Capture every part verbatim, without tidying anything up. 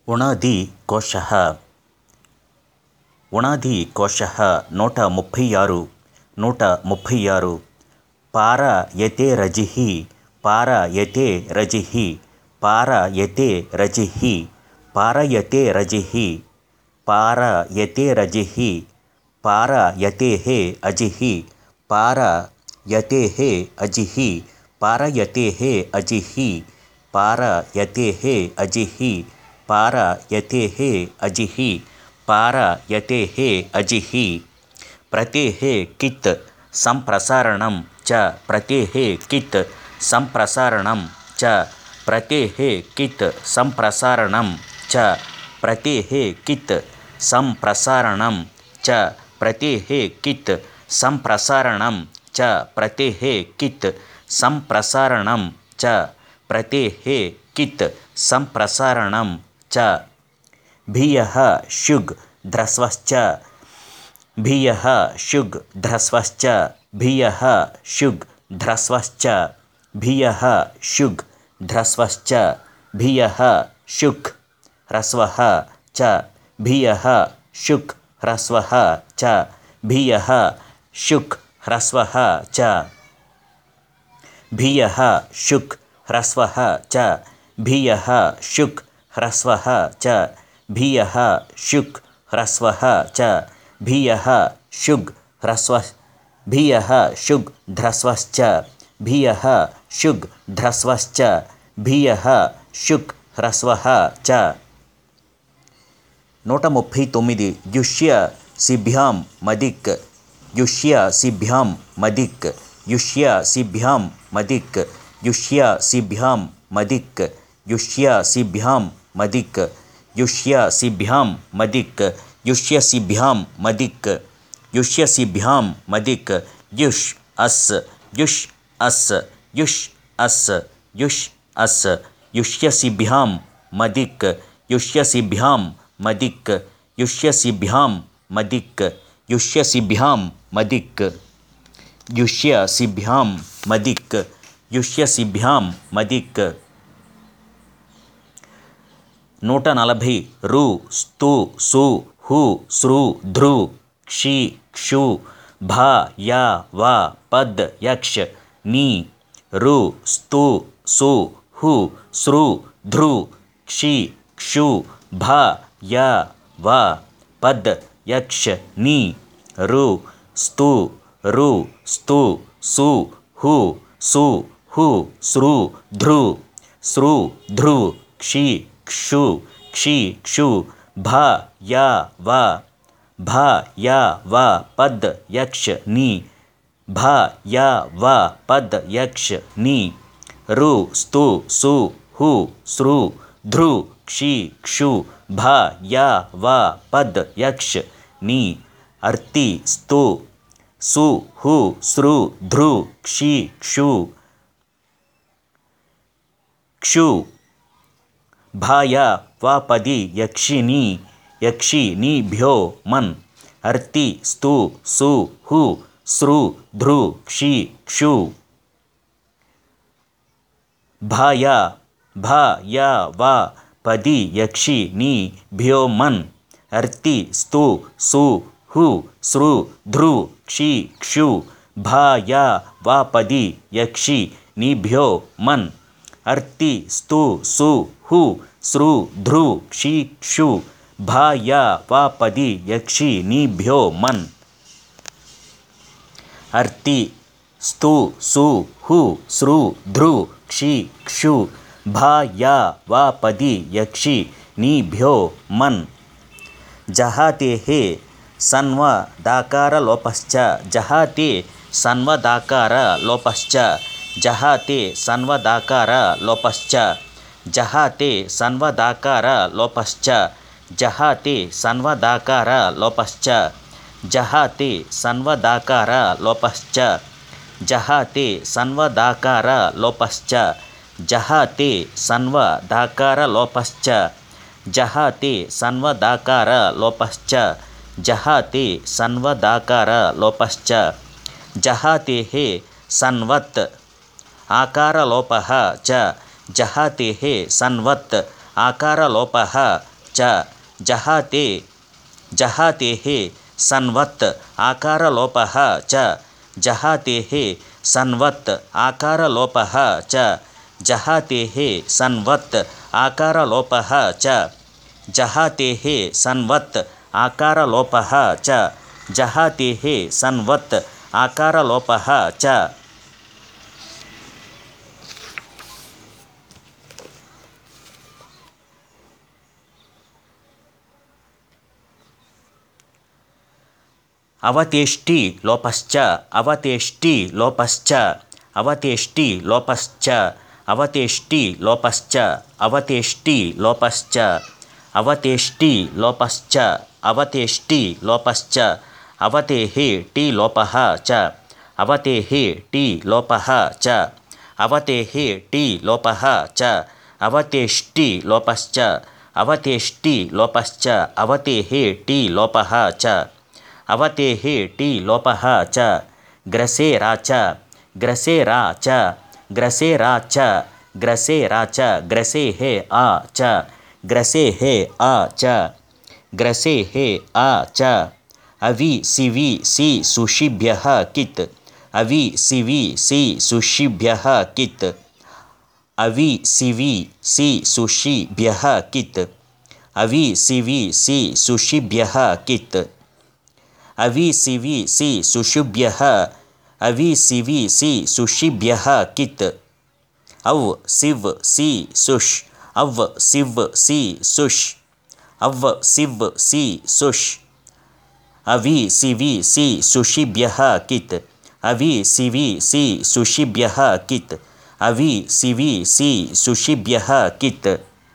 ఉణాది కోశః. ఉణాది కోశః నూట ముప్పై ఆరు నూట ముప్పై ఆరు. పార యతే రజిః పార యతే రజిః పార యతే రజిః పారయతే రజిః పార యతే రజిః పార యతేః అజిః పార యతేః అజిః పారయతేః అజిః పార యతేః అజిః పార యతేః అజిః పార యతేః అజిః. ప్రతేః కిత్ సంప్రసారణం చ ప్రతేః కిత్ సంప్రసారణం చ ప్రతేః కిత్ సంప్రసారణం చ ప్రతేః కిత్ సంప్రసారణం చ ప్రతేః కిత్ సంప్రసారణం చ ప్రతేః కిత్ సంప్రసారణం చ ప్రతేః కిత్ సంప్రసారణం చ. భియః శుగ్ ధ్రస్వశ్చ భియః శుగ్ ధ్రస్వశ్చ భియః శుగ్ ధ్రస్వశ్చ భియః శుగ్ ధ్రస్వశ్చ భియః శుక్ హ్రస్వః చ భియః శుక్ హ్రస్వః చ భియః శుక్ హ్రస్వః చ భియః శుక్ హ్రస్వః చ భియః శుక్ హ్రస్వః చ భియః శుక్ హ్రస్వః చ భియః శుగ్ హ్రస్వ భియః శుగ్ ధ్రస్వశ్చ భియః శుగ్ ధ్రస్వశ్చ భియః శుక్ హ్రస్వః చ. నూట ముప్పై తొమ్మిది. యుష్య సిభ్యాం మదిక్ యుష్య సిభ్యాం మదిక్ యుష్య సిభ్యాం మదిక్ యుష్య సిభ్యాం మదిక్ యుష్య సిభ్యాం మదిక్ యుష్య సిభ్యాం మదిక్ యుష్య సిభ్యాం మదిక్ యుష్య సిభ్యాం మదిక్ యుష్ అస్ యుష్ అస్ యుష్ అస్ యుష్ అస్ యుష్య సిభ్యాం మదిక్ యుష్య సిభ్యాం మదిక్ యుష్య సిభ్యాం మదిక్ యుష్య సిభ్యాం మదిక్ యుష్య సిభ్యాం మదిక్ యుష్య సిభ్యాం మదిక్. నూట నలభై. రు స్తు సు హు సృ ధృ క్షి క్షు భ య వ పద్ యక్ష ని రు స్తు సు హు సృ ధృ క్షి క్షు భ య వ పద్ యక్ష ని రు స్తు రు స్తు సు హు సు హు సృ ధృ సృ ధృ క్షి క్షు క్షి క్షు భ య వ భ య వ పద్ యక్ష ని భ య వ పద్ యక్ష ని రు స్తు సు హు సృ ధృ క్షి క్షు భ య వ పద్ యక్ష ని. అర్తి స్తు సు హు సృ ధృ క్షి క్షు క్షు భ య వ పది యక్షిని యక్షి ని భ్యో మన్. అర్తి స్తు సు హు సృ ధృ క్షి క్షు భ య భ య వ పది యక్షి ని భ్యో మన్. అర్తి స్తు సు హు సృ ధృ క్షి క్షు భ య వ పది యక్షి ని భ్యో మన్. అర్తి స్తు సు హు సృ ధృ క్షి క్షు భ య వ పది యక్షి ని భ్యో మన్. అర్తి స్తు సు హు సృ ధృ క్షి క్షు భ య వ పది యక్షి ని భ్యో మన్. జహాతేః సన్వదాకార లోపశ్చ జహాతే సన్వదాకార లోపశ్చ జహాతే సన్వదాకార లోపశ్చ జహాతే సన్వదాకార లోపశ్చ జహాతే సన్వదాకార లోపశ్చ జహాతే సన్వదాకార లోపశ్చ జహాతే సన్వదాకార లోపశ్చ జహాతే సన్వదాకార లోపశ్చ జహాతే సన్వదాకార లోపశ్చ జహాతే సన్వదాకార లోపశ్చ. జహాతేః సన్వత్ ఆకారలోపః చ జహాతేః సన్వత్ ఆకారలోపః च जहाते जहातेः सन्वत् आकारलोपः च जहातेः सन्वत् आकारलोपः च जहातेः सन्वत् आकारलोपः च जहातेः सन्वत् आकारलोपः च जहातेः सन्वत् आकारलोपः च अवतेष्टि लोपश्च अवतेष्टि लोपश्च अवतेष्टि लोपश्च अवतेष्टि लोपश्च अवतेष्टि लोपश्च अवतेष्टि लोपश्च अवतेष्टि लोपश्च अवतेः टी लोपः च अवतेः टी लोपः च अवतेः टी लोपः च अवतेष्टि लोपश्च अवतेष्टि लोपश्च अवतेः टी लोपः च अवतेः टी लोपः च ग्रसेरा च ग्रसेरा च ग्रसेरा च ग्रसेरा च ग्रसेः आ च ग्रसेः आ च ग्रसेः आ च अवि सिवि सि सुषिभ्यः कित् अवि सिवि सि सुषिभ्यः कित् अवि सिवि सि सुषिभ्यः कित् अवि सिवि सि सुषिभ्यः कित् अवि सिवि सि सुषुभ्यः अवि सिवि सि सुषिभ्यः कित् अव सिव सि सुष् अव सिव सि सुष् अव सिव सि सुष् अवि सिवि सि सुषिभ्यः कित् अवि सिवि सि सुषिभ्यः कित् अवि सिवि सि सुषिभ्यः कित्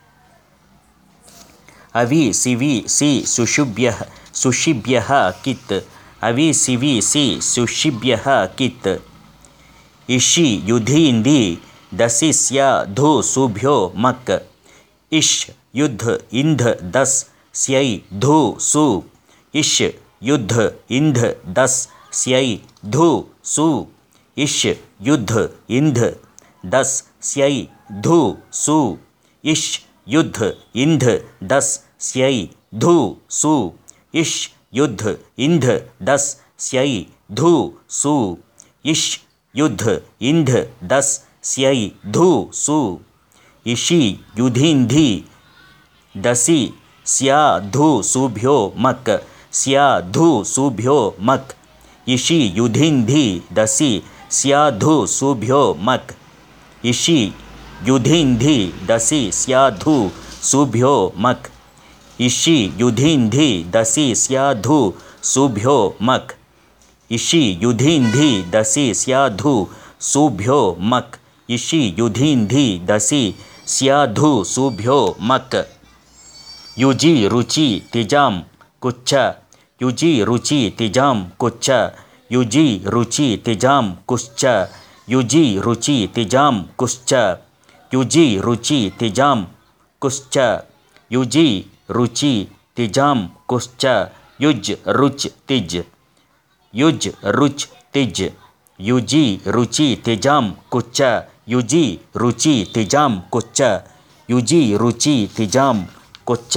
अवि सिवि सि सुषुभ्यः सुषिभ्यः कित् अवि सिवि सि सुषिभ्यः कित् इषि युधीन्धि दसि स्या धु सुभ्यो मक् इष युद्ध इंध दस स्यै धु सु इष युद्ध इंध दस स्यै धु सु इष युद्ध इंध दस स्यै धु सु इष युद्ध इंध दस स्यै धु सु इष युद्ध इंध दस स्यै धु सु इष युद्ध इंध दस स्यै धु सु इषि युधिन्धि दसि स्या धु सुभ्यो मक् स्या धु सुभ्यो मक् इषि युधिन्धि दसि स्या धु सुभ्यो मक् इषि युधिन्धि दसि स्या धु सुभ्यो मक् इषि युधिन्धि दसि स्या धु सुभ्यो मक् इषि युधिन्धि दसि स्या धु सुभ्यो मक् इषि युधिन्धि दसि स्या धु सुभ्यो मक् युजि रुचि तिजां कुच्छ युजि रुचि तिजां कुच्छ युजि रुचि तिजां कुश्च युजि रुचि तिजां कुश्च युजि रुचि तिजां कुश्च युजि रुचि तिजां कुश्च युज रुच तिज युज रुच तिज युजि रुचि तिजां कुच्च युजि रुचि तिजां कुच्च युजि रुचि तिजां कुच्च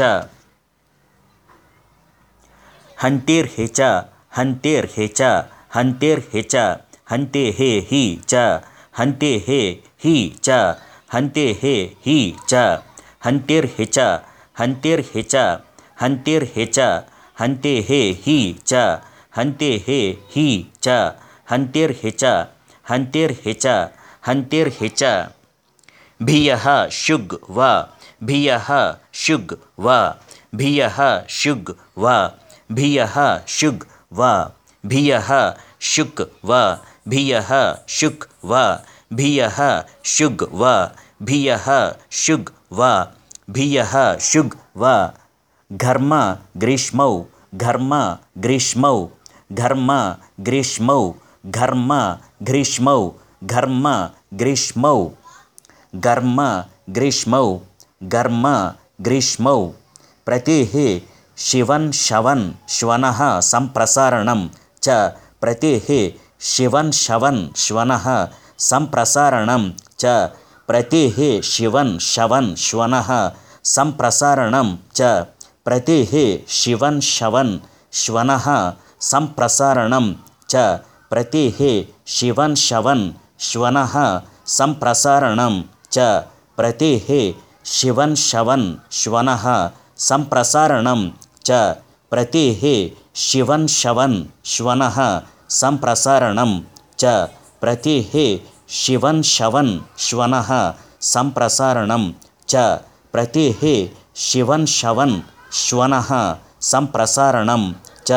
हन्तेर्हेच हन्तेर्हेच हन्तेर्हेच हन्तेः हि च हन्तेः हि च हन्तेः हि च हन्तेर्हेच हन्तेर्हेच हन्तेर्हेच हन्तेः हि च हन्तेः हि च हन्तेर्हेच हन्तेर्हेच हन्तेर्हेच भियः शुग् वा भियः शुग् वा भियः शुग् वा भियः शुग् वा भियः शुक् वा भियः शुक् वा भियः शुग् वा भियः शुग् वा भियः शुग् वा घर्म ग्रीष्मौ घर्म ग्रीष्मौ घर्म ग्रीष्मौ घर्म ग्रीष्मौ घर्म ग्रीष्मौ घर्म ग्रीष्मौ घर्म ग्रीष्मौ प्रतेः शिवन् शवन् श्वनः सम्प्रसारणं च प्रतेः शिवन् शवन् श्वनः सम्प्रसारणं च प्रतेः शिवन् शवन् श्वनः సంప్రసారణం చ ప్రతేః శివన్ శవన్ శ్వనః సంప్రసారణం చ ప్రతేః శివన్ శవన్ శ్వనః సంప్రసారణం చ ప్రతేః శివన్ శవన్ శ్వనః సంప్రసారణం చ ప్రతేః శివన్ శవన్ శ్వనః సంప్రసారణం చ ప్రతేః శివన్ శవన్ శ్వనః సంప్రసారణం చ ప్రతేః శివన్ శవన్ శ్వనః సంప్రసారణం చ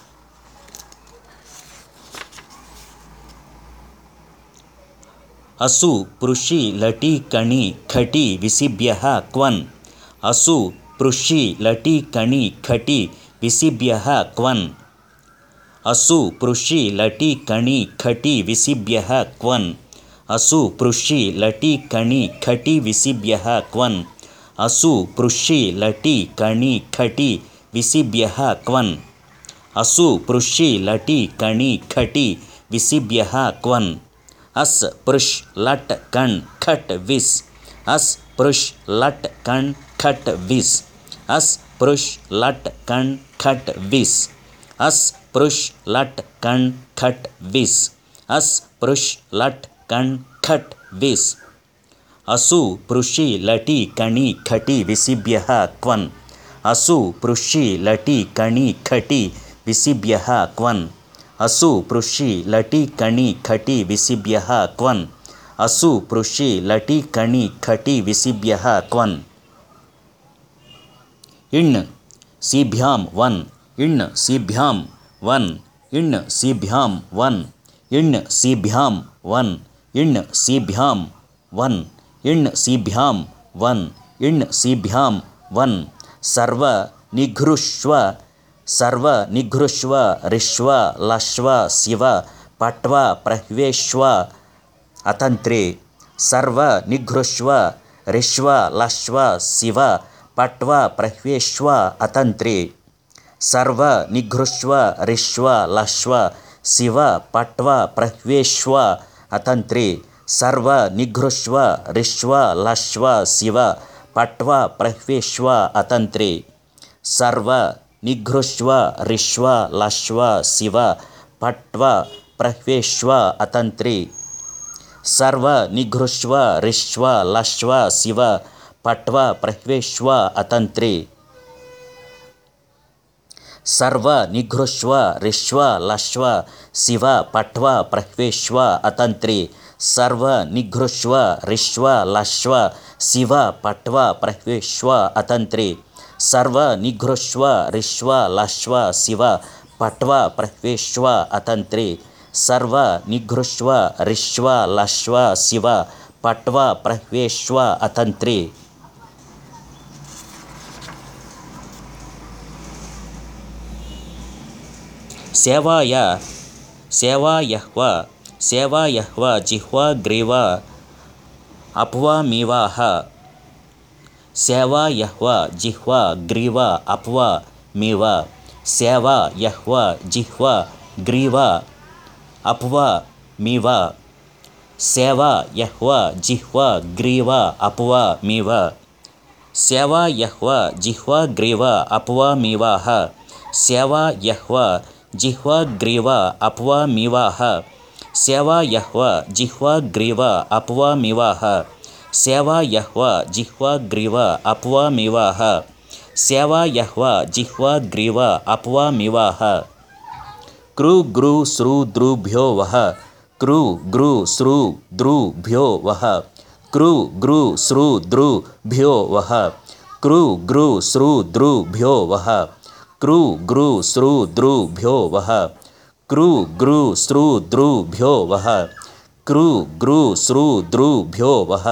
అసు పృషి లటి కణి ఖటి విసిభ్యః క్వన్ అసు పృషి లటి కణి ఖటి విసిభ్యః క్వన్ అసు పృషి లటి కణి ఖటి విసిభ్యః క్వన్ అసు పృషి లటి కణి ఖటి విసిభ్యః క్వన్ అసు పృషి లటి కణి ఖటి విసిభ్యః క్వన్ అసు పృషి లటి కణి ఖటి విసిభ్యః క్వన్ అస్ పృష్ లట్ కణ్ ఖట్ విస్ అస్ పృష్ లట్ కణ్ ఖట్ విస్ అస్ పృష్ లట్ కణ్ ఖట్ విస్ అస్ పృష్ లట్ కణ్ ఖట్ విస్ అస్ పృష్ లట్ కణ్ ఖట్ విస్ అసు పృషి లటి కణి ఖటి విసిభ్యః క్వన్ అసు పృషి లటి కణి ఖటి విసిభ్యః క్వన్ అసు పృషి లటి కణి ఖటి విసిభ్యః క్వన్ అసు పృషి లటి కణి ఖటి విసిభ్యః క్వన్ ఇణ్ సిభ్యాం వన్ ఇణ్ సిభ్యాం వన్ ఇణ్ సిభ్యాం వన్ ఇణ్ సిభ్యాం వన్ ఇణ్ సిభ్యాం వన్ ఇణ్ సిభ్యాం వన్ ఇణ్ సిభ్యాం వన్ సర్వ నిఘృష్వ సర్వ నిఘృష్వ రిష్వ లశ్వ శివ పట్వ ప్రహ్వేష్వ అతంత్రే సర్వ నిఘృష్వ రిష్వ లశ్వ శివ పట్వ ప్రహ్వేష్వ అతంత్రే సర్వ నిఘృష్వ రిష్వ లశ్వ శివ పట్వ ప్రహ్వేష్వ అతంత్రే సర్వ నిఘృష్వ రిష్వ లశ్వ శివ పట్వ ప్రహ్వేష్వ అతంత్రే సర్వ నిఘృష్వ రిష్వ లశ్వ శివ పట్వ ప్రహ్వేష్వ అతంత్రే సర్వ నిఘృష్వ రిష్వ లశ్వ శివ పట్వ ప్రహ్వేష్వ అతంత్రే సర్వ నిఘృష్వ రిష్వ లశ్వ శివ పట్వ ప్రహ్వేష్వ అతంత్రే సర్వ నిఘృష్వ రిష్వ లశ్వ శివ పట్వ ప్రహ్వేష్వ అతంత్రే సర్వ నిఘృష్వ రిష్వ లశ్వ శివ పట్వ ప్రహ్వేష్వ అతంత్రే సర్వ నిఘృష్వ రిష్వ లశ్వ శివ పట్వ ప్రహ్వేష్వ అతంత్రే సేవాయ సేవాయహ్వ సేవాయహ్వ జిహ్వా గ్రీవ అప్వామివాహ సేవాయహ్వ జిహ్వా గ్రీవ అప్వామివ సేవాయహ్వ జిహ్వా గ్రీవ అప్వామివ సేవాయహ్వ జిహ్వా గ్రీవ అప్వామివ సేవాయహ్వ జిహ్వా గ్రీవ అప్వామివాహ సేవాయహ్వ జిహ్వా గ్రీవ అప్వామివాహ సేవాయహ్వ జిహ్వా గ్రీవ అప్వామివాహ సేవాయహ్వ జిహ్వా గ్రీవ అప్వామివాహ సేవాయహ్వ జిహ్వా గ్రీవ అప్వామివాహ క్రూ గ్రూ సృ ద్రుభ్యో వః క్రూ గ్రూ సృ ద్రుభ్యో వః క్రూ గ్రూ సృ ద్రుభ్యో వః క్రూ గ్రూ సృ ద్రుభ్యో వః క్రూ గ్రూ సృ ద్రుభ్యో వః క్రూ గ్రూ సృ ద్రుభ్యో వః క్రూ గ్రూ సృ ద్రుభ్యో వః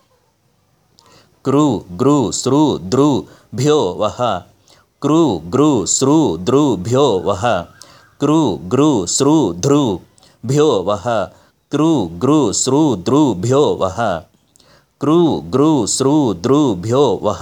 క్రూ గ్రూ సృ ద్రుభ్యో వః క్రూ గ్రూ సృ ద్రుభ్యో వః క్రూ గ్రూ సృ ద్రుభ్యో వః క్రూ గ్రూ సృ ద్రుభ్యో వః క్రూ గ్రూ సృ ద్రుభ్యో వః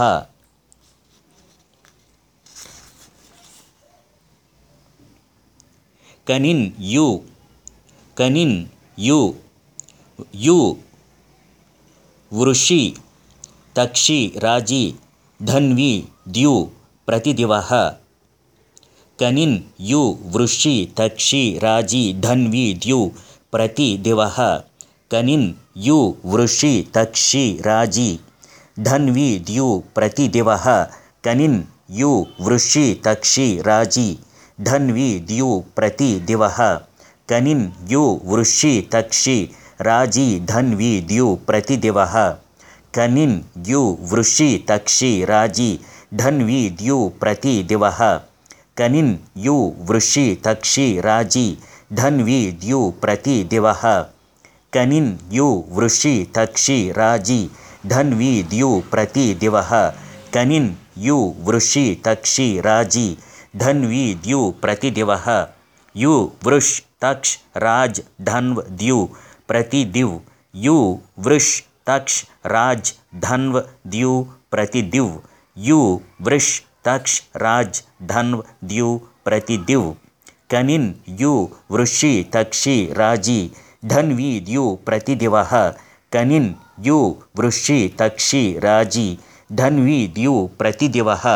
కనిన్ యు కనిన్ యు యు వృషి తక్షి రాజి ధన్వి ద్యు ప్రతిదివః కనిన్ యు వృషి తక్షి రాజి ధన్వి ద్యు ప్రతిదివః కనిన్ యు వృషి తక్షి రాజి ధన్వి ద్యు ప్రతిదివః కనిన్ యు వృషి తక్షి రాజి ధన్వి ద్యు ప్రతిదివః కనిన్ యు వృషి తక్షి రాజి ధన్వి ద్యు ప్రతిదివః కనిన్ యు వృషి తక్షి రాజి ధన్వి ద్యు ప్రతిదివః కనిన్ యు వృషి తక్షి రాజి ధన్వి ద్యు ప్రతిదివః కనిన్ యు వృషి తక్షి రాజి ధన్వి ద్యు ప్రతిదివః కనిన్ యు వృషి తక్షి రాజి ధన్వి ద్యు ప్రతిదివః యు వృష్ తక్ష రాజ్ ధన్వ్ ద్యు ప్రతిదివ్ యు వృష్ తక్ష రాజ్ ధన్వ్ ద్యు ప్రతిదివ్ యు వృష్ తక్ష రాజ్ ధన్వ్ ద్యు ప్రతిదివ్ కనిన్ యు వృషి తక్షి రాజి ధన్వి ద్యు ప్రతిదివః కనిన్ యు వృషి తక్షి రాజి ధన్వి ద్యు ప్రతిదివః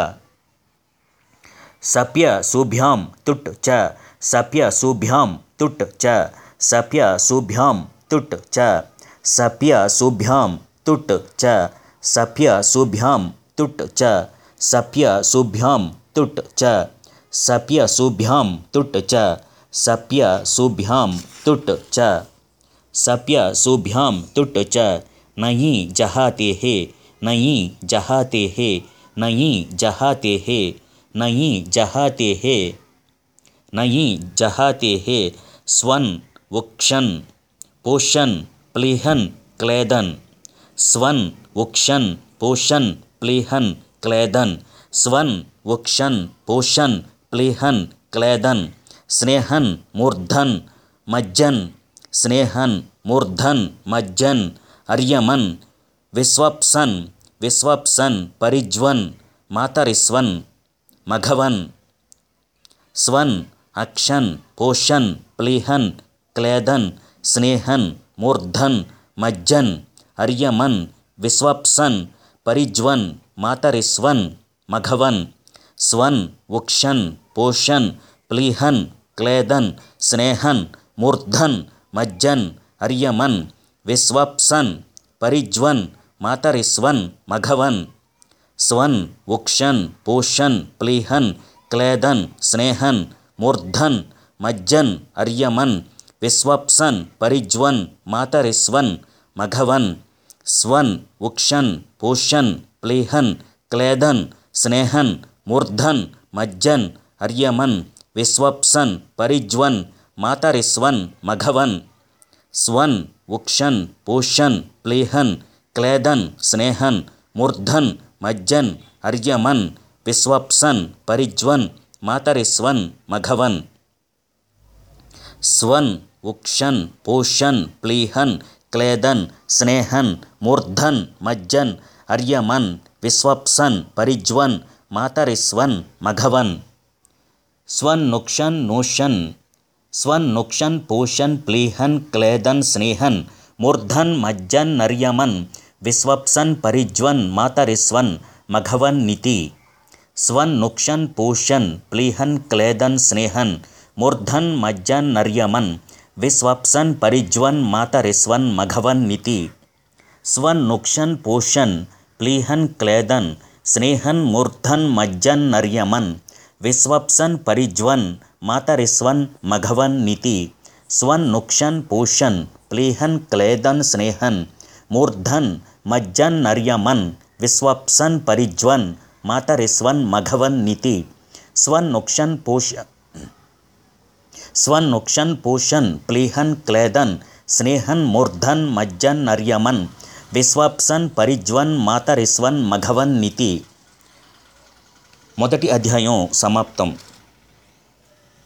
సప్య సుభ్యాం తుట్ చ సప్య సుభ్యాం తుట్ చ సప్య సుభ్యాం తుట్ చ సప్య సుభ్యాం తుట్ చ సప్య సుభ్యాం తుట్ చ సప్య సుభ్యాం తుట్ చ సప్య సుభ్యాం తుట్ చ సప్య సుభ్యాం తుట్ చ సప్య సుభ్యాం తుట్ చ నయి జహాతే హే నయి జహాతే హే నయి జహాతే హే నయి జహాతే హే నయి జహాతే హే స్వన్ ఉక్షన్ పోషన్ ప్లీహన్ క్లేదన్ స్వన్ ఉక్షన్ పోషన్ ప్లీహన్ క్లేదన్ స్వన్ ఉక్షన్ పోషన్ ప్లీహన్ క్లేదన్ స్నేహన్ మూర్ధన్ మజ్జన్ స్నేహన్ మూర్ధన్ మజ్జన్ అర్యమన్ విశ్వప్సన్ విశ్వప్సన్ పరిజ్వన్ మాతరిస్వన్ మఘవన్ స్వన్ అక్షన్ పోషన్ ప్లీహన్ క్లేదన్ స్నేహన్ మూర్ధన్ మజ్జన్ అర్యమన్ విశ్వప్సన్ పరిజ్వన్ మాతరిస్వన్ మఘవన్ స్వన్ ఉక్షన్ పోషన్ ప్లీహన్ క్లేదన్ స్నేహన్ మూర్ధన్ మజ్జన్ అర్యమన్ విశ్వప్సన్ పరిజ్వన్ మాతరిస్వన్ మఘవన్ స్వన్ ఉక్షన్ పోషన్ ప్లీహన్ క్లేదన్ స్నేహన్ మూర్ధన్ మజ్జన్ అర్యమన్ విశ్వప్సన్ పరిజ్వన్ మాతరిస్వన్ మఘవన్ స్వన్ ఉక్షన్ పోషన్ ప్లీహన్ క్లేదన్ స్నేహన్ మూర్ధన్ మజ్జన్ అర్యమన్ విశ్వప్సన్ పరిజ్వన్ మాతరిస్వన్ మఘవన్ స్వన్ ఉక్షన్ పోషన్ ప్లీహన్ క్లేదన్ స్నేహన్ మూర్ధన్ మజ్జన్ అర్యమన్ విశ్వప్సన్ పరిజ్వన్ మాతరిస్వన్ మఘవన్ స్వన్ ఉక్షన్ పోషన్ ప్లీహన్ క్లేదన్ స్నేహన్ మూర్ధన్ మజ్జన్ అర్యమన్ విశ్వప్సన్ పరిజ్వన్ మాతరిస్వన్ మఘవన్ స్వన్ నుక్షన్ నోషన్ స్వన్ నుక్షన్ పోషన్ ప్లీహన్ క్లేదన్ స్నేహన్ మూర్ధన్ మజ్జన్ అర్యమన్ విశ్వప్సన్ పరిజ్వన్ మాతరిస్వన్ మఘవన్ నితి స్వన్ నుక్షన్ పోషన్ ప్లీహన్ క్లేదన్ స్నేహన్ మూర్ధన్ మజ్జన్ అర్యమన్ విశ్వప్సన్ పరిజ్వన్ మాతరిస్వన్ మఘవన్ నితి స్వన్ నుక్షన్ పోషన్ ప్లీహన్ క్లేదన్ స్నేహన్ మూర్ధన్ మజ్జన్ అర్యమన్ విశ్వప్సన్ పరిజ్వన్ మాతరిస్వన్ మఘవన్ నితి స్వన్ నుక్షన్ పోషన్ ప్లీహన్ క్లేదన్ స్నేహన్ మూర్ధన్ మజ్జన్ అర్యమన్ విశ్వప్సన్ పరిజ్వన్ మాతరిస్వన్ మఘవన్ నితి స్వన్ నుక్షన్ పోష స్వన్ నుక్షన్ పోషన్ ప్లీహన్ క్లేదన్ స్నేహన్ మూర్ధన్ మజ్జన్ అర్యమన్ విశ్వప్సన్ పరిజ్వన్ మాతరిస్వన్ మఘవన్ నితి. మొదటి అధ్యాయం సమాప్తం.